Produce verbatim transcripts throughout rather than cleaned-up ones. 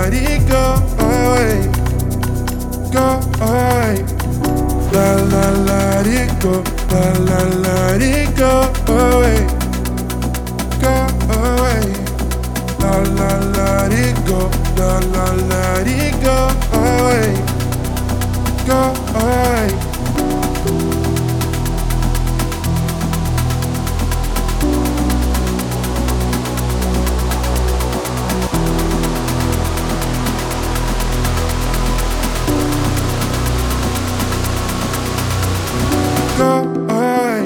let it go away, go away. La la let it go, la la let it go away, go away. La la let it go, la la let it go away, go away. Go away.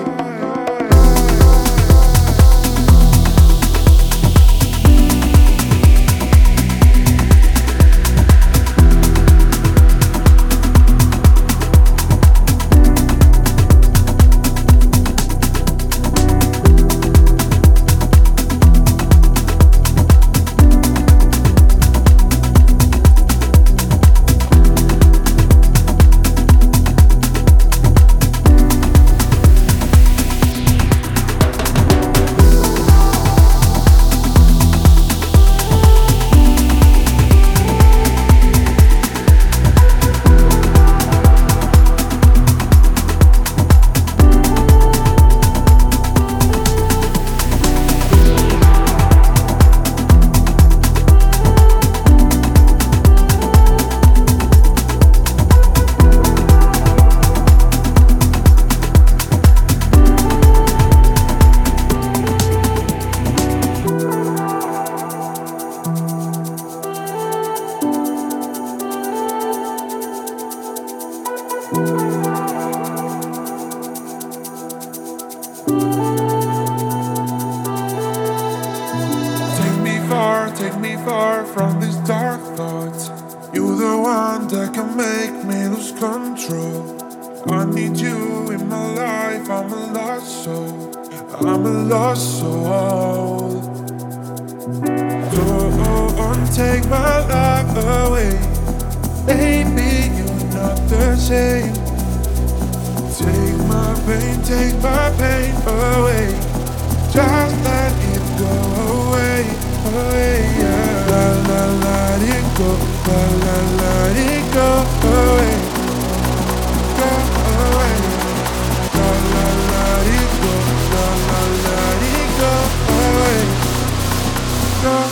Take me far, take me far from these dark thoughts. You're the one that can make me lose control. I need you in my life, I'm a lost soul. I'm a lost soul. Don't take my life away. Baby, you're not the same. Take my pain, take my pain away. Just let it go away, away, yeah. La la let it go, la la let it go away, go away. La la let it go, la la let it go away, go.